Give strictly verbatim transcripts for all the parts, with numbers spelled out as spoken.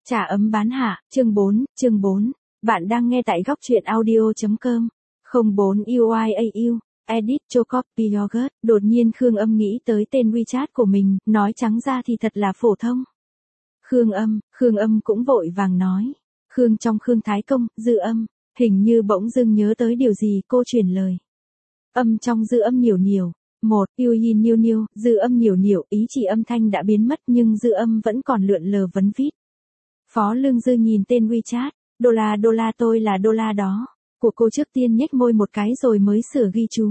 Trà ấm bán hạ, chương bốn, chương bốn. Bạn đang nghe tại góc truyện audio.com. không bốn u i a u, edit cho copy yogurt. Đột nhiên Khương Âm nghĩ tới tên WeChat của mình, nói trắng ra thì thật là phổ thông. Khương Âm, Khương Âm cũng vội vàng nói. Khương trong Khương Thái Công, Dư Âm, hình như bỗng dưng nhớ tới điều gì cô truyền lời. Âm trong Dư Âm nhiều nhiều. Một, yêu yin nhiêu nhiêu, Dư Âm nhiều nhiều, ý chỉ âm thanh đã biến mất nhưng Dư Âm vẫn còn lượn lờ vấn vít. Phó Lương Dư nhìn tên WeChat, đô la đô la tôi là đô la đó, của cô trước tiên nhếch môi một cái rồi mới sửa ghi chú.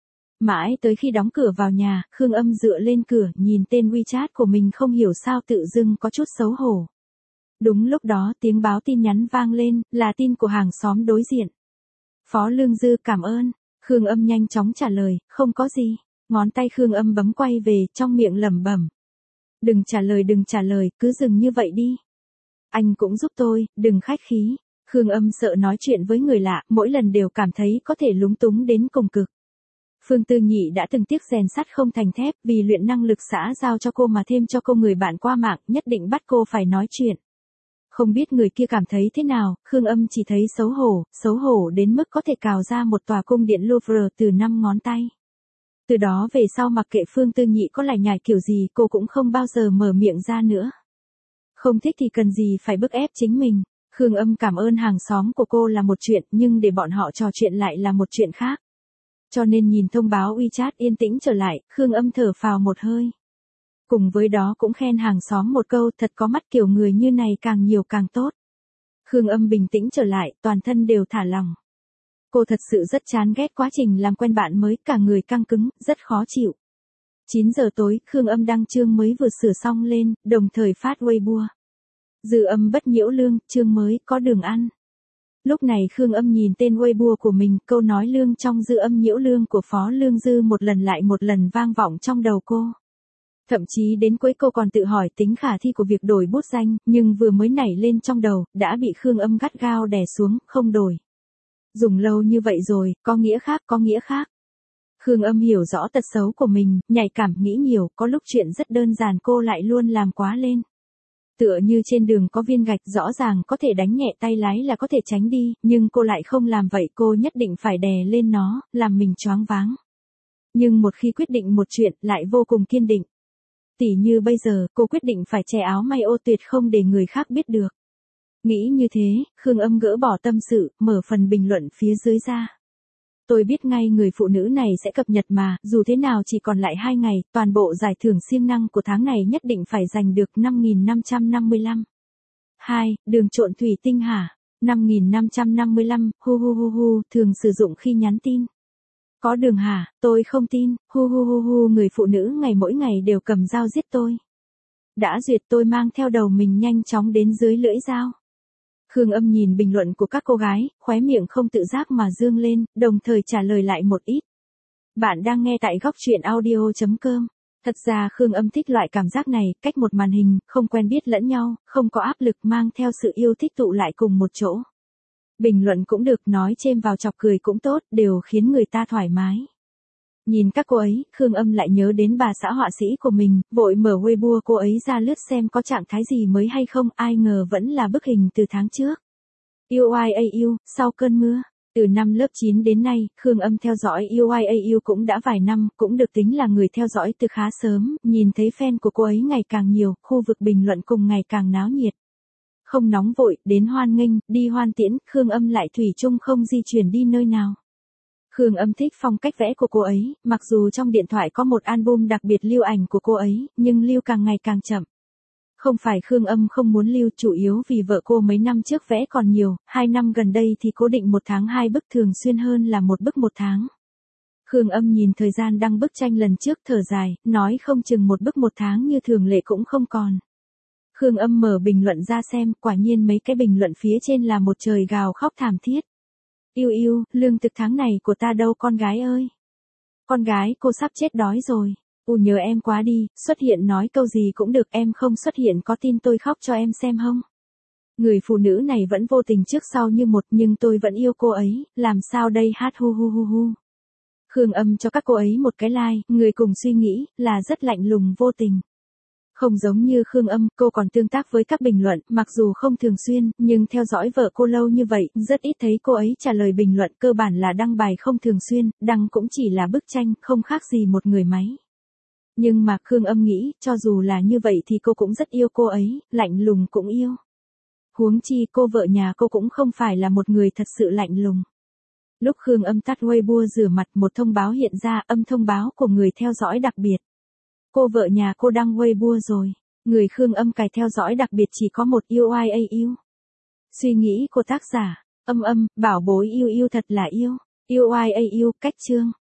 Mãi tới khi đóng cửa vào nhà, Khương Âm dựa lên cửa nhìn tên WeChat của mình không hiểu sao tự dưng có chút xấu hổ. Đúng lúc đó tiếng báo tin nhắn vang lên, là tin của hàng xóm đối diện. Phó Lương Dư cảm ơn, Khương Âm nhanh chóng trả lời, không có gì, ngón tay Khương Âm bấm quay về trong miệng lẩm bẩm. Đừng trả lời đừng trả lời, cứ dừng như vậy đi. Anh cũng giúp tôi, đừng khách khí. Khương Âm sợ nói chuyện với người lạ, mỗi lần đều cảm thấy có thể lúng túng đến cùng cực. Phương Tư Nhị đã từng tiếc rèn sắt không thành thép vì luyện năng lực xã giao cho cô mà thêm cho cô người bạn qua mạng, nhất định bắt cô phải nói chuyện. Không biết người kia cảm thấy thế nào, Khương Âm chỉ thấy xấu hổ, xấu hổ đến mức có thể cào ra một tòa cung điện Louvre từ năm ngón tay. Từ đó về sau mặc kệ Phương Tư Nhị có lải nhải kiểu gì cô cũng không bao giờ mở miệng ra nữa. Không thích thì cần gì phải bức ép chính mình. Khương Âm cảm ơn hàng xóm của cô là một chuyện, nhưng để bọn họ trò chuyện lại là một chuyện khác. Cho nên nhìn thông báo WeChat yên tĩnh trở lại, Khương Âm thở phào một hơi. Cùng với đó cũng khen hàng xóm một câu, thật có mắt kiểu người như này càng nhiều càng tốt. Khương Âm bình tĩnh trở lại, toàn thân đều thả lỏng. Cô thật sự rất chán ghét quá trình làm quen bạn mới, cả người căng cứng, rất khó chịu. chín giờ tối, Khương Âm đăng chương mới vừa sửa xong lên, đồng thời phát Weibo. Dư Âm bất nhiễu lương, chương mới, có đường ăn. Lúc này Khương Âm nhìn tên Weibo của mình, câu nói lương trong Dư Âm nhiễu lương của Phó Lương Dư một lần lại một lần vang vọng trong đầu cô. Thậm chí đến cuối cô còn tự hỏi tính khả thi của việc đổi bút danh, nhưng vừa mới nảy lên trong đầu, đã bị Khương Âm gắt gao đè xuống, không đổi. Dùng lâu như vậy rồi, có nghĩa khác, có nghĩa khác. Khương Âm hiểu rõ tật xấu của mình, nhạy cảm nghĩ nhiều, có lúc chuyện rất đơn giản cô lại luôn làm quá lên. Tựa như trên đường có viên gạch rõ ràng có thể đánh nhẹ tay lái là có thể tránh đi, nhưng cô lại không làm vậy, cô nhất định phải đè lên nó, làm mình choáng váng. Nhưng một khi quyết định một chuyện lại vô cùng kiên định. Tỉ như bây giờ, cô quyết định phải che áo may ô tuyệt không để người khác biết được. Nghĩ như thế, Khương Âm gỡ bỏ tâm sự, mở phần bình luận phía dưới ra. Tôi biết ngay người phụ nữ này sẽ cập nhật mà, dù thế nào chỉ còn lại hai ngày, toàn bộ giải thưởng siêng năng của tháng này nhất định phải giành được năm nghìn năm trăm năm mươi lăm. hai. Đường trộn thủy tinh hả? năm nghìn năm trăm năm mươi lăm, hu hu hu hu, thường sử dụng khi nhắn tin. Có đường hả? Tôi không tin, hu hu hu hu, người phụ nữ ngày mỗi ngày đều cầm dao giết tôi. Đã duyệt tôi mang theo đầu mình nhanh chóng đến dưới lưỡi dao. Khương Âm nhìn bình luận của các cô gái, khóe miệng không tự giác mà dương lên, đồng thời trả lời lại một ít. Bạn đang nghe tại góc truyện audio.com. Thật ra Khương Âm thích loại cảm giác này, cách một màn hình, không quen biết lẫn nhau, không có áp lực, mang theo sự yêu thích tụ lại cùng một chỗ. Bình luận cũng được, nói chêm vào chọc cười cũng tốt, đều khiến người ta thoải mái. Nhìn các cô ấy, Khương Âm lại nhớ đến bà xã họa sĩ của mình, vội mở Weibo cô ấy ra lướt xem có trạng thái gì mới hay không, ai ngờ vẫn là bức hình từ tháng trước. u i a u, sau cơn mưa. Từ năm lớp chín đến nay, Khương Âm theo dõi u i a u cũng đã vài năm, cũng được tính là người theo dõi từ khá sớm, nhìn thấy fan của cô ấy ngày càng nhiều, khu vực bình luận cùng ngày càng náo nhiệt. Không nóng vội, đến hoan nghênh, đi hoan tiễn, Khương Âm lại thủy chung không di chuyển đi nơi nào. Khương Âm thích phong cách vẽ của cô ấy, mặc dù trong điện thoại có một album đặc biệt lưu ảnh của cô ấy, nhưng lưu càng ngày càng chậm. Không phải Khương Âm không muốn lưu, chủ yếu vì vợ cô mấy năm trước vẽ còn nhiều, hai năm gần đây thì cố định một tháng hai bức thường xuyên hơn là một bức một tháng. Khương Âm nhìn thời gian đăng bức tranh lần trước thở dài, nói không chừng một bức một tháng như thường lệ cũng không còn. Khương Âm mở bình luận ra xem, quả nhiên mấy cái bình luận phía trên là một trời gào khóc thảm thiết. Yêu yêu, lương thực tháng này của ta đâu con gái ơi. Con gái cô sắp chết đói rồi. U nhớ em quá đi, xuất hiện nói câu gì cũng được, em không xuất hiện có tin tôi khóc cho em xem không? Người phụ nữ này vẫn vô tình trước sau như một, nhưng tôi vẫn yêu cô ấy, làm sao đây hát hu hu hu hu. Khương Âm cho các cô ấy một cái like, người cùng suy nghĩ, là rất lạnh lùng vô tình. Không giống như Khương Âm, cô còn tương tác với các bình luận, mặc dù không thường xuyên, nhưng theo dõi vợ cô lâu như vậy, rất ít thấy cô ấy trả lời bình luận, cơ bản là đăng bài không thường xuyên, đăng cũng chỉ là bức tranh, không khác gì một người máy. Nhưng mà Khương Âm nghĩ, cho dù là như vậy thì cô cũng rất yêu cô ấy, lạnh lùng cũng yêu. Huống chi cô vợ nhà cô cũng không phải là một người thật sự lạnh lùng. Lúc Khương Âm tắt Weibo rửa mặt, một thông báo hiện ra, âm thông báo của người theo dõi đặc biệt. Cô vợ nhà cô đăng Weibo rồi. Người Khương Âm cài theo dõi đặc biệt chỉ có một yêu ai a yêu. Suy nghĩ của tác giả, Âm Âm, bảo bối yêu yêu thật là yêu. Yêu ai a yêu, cách chương.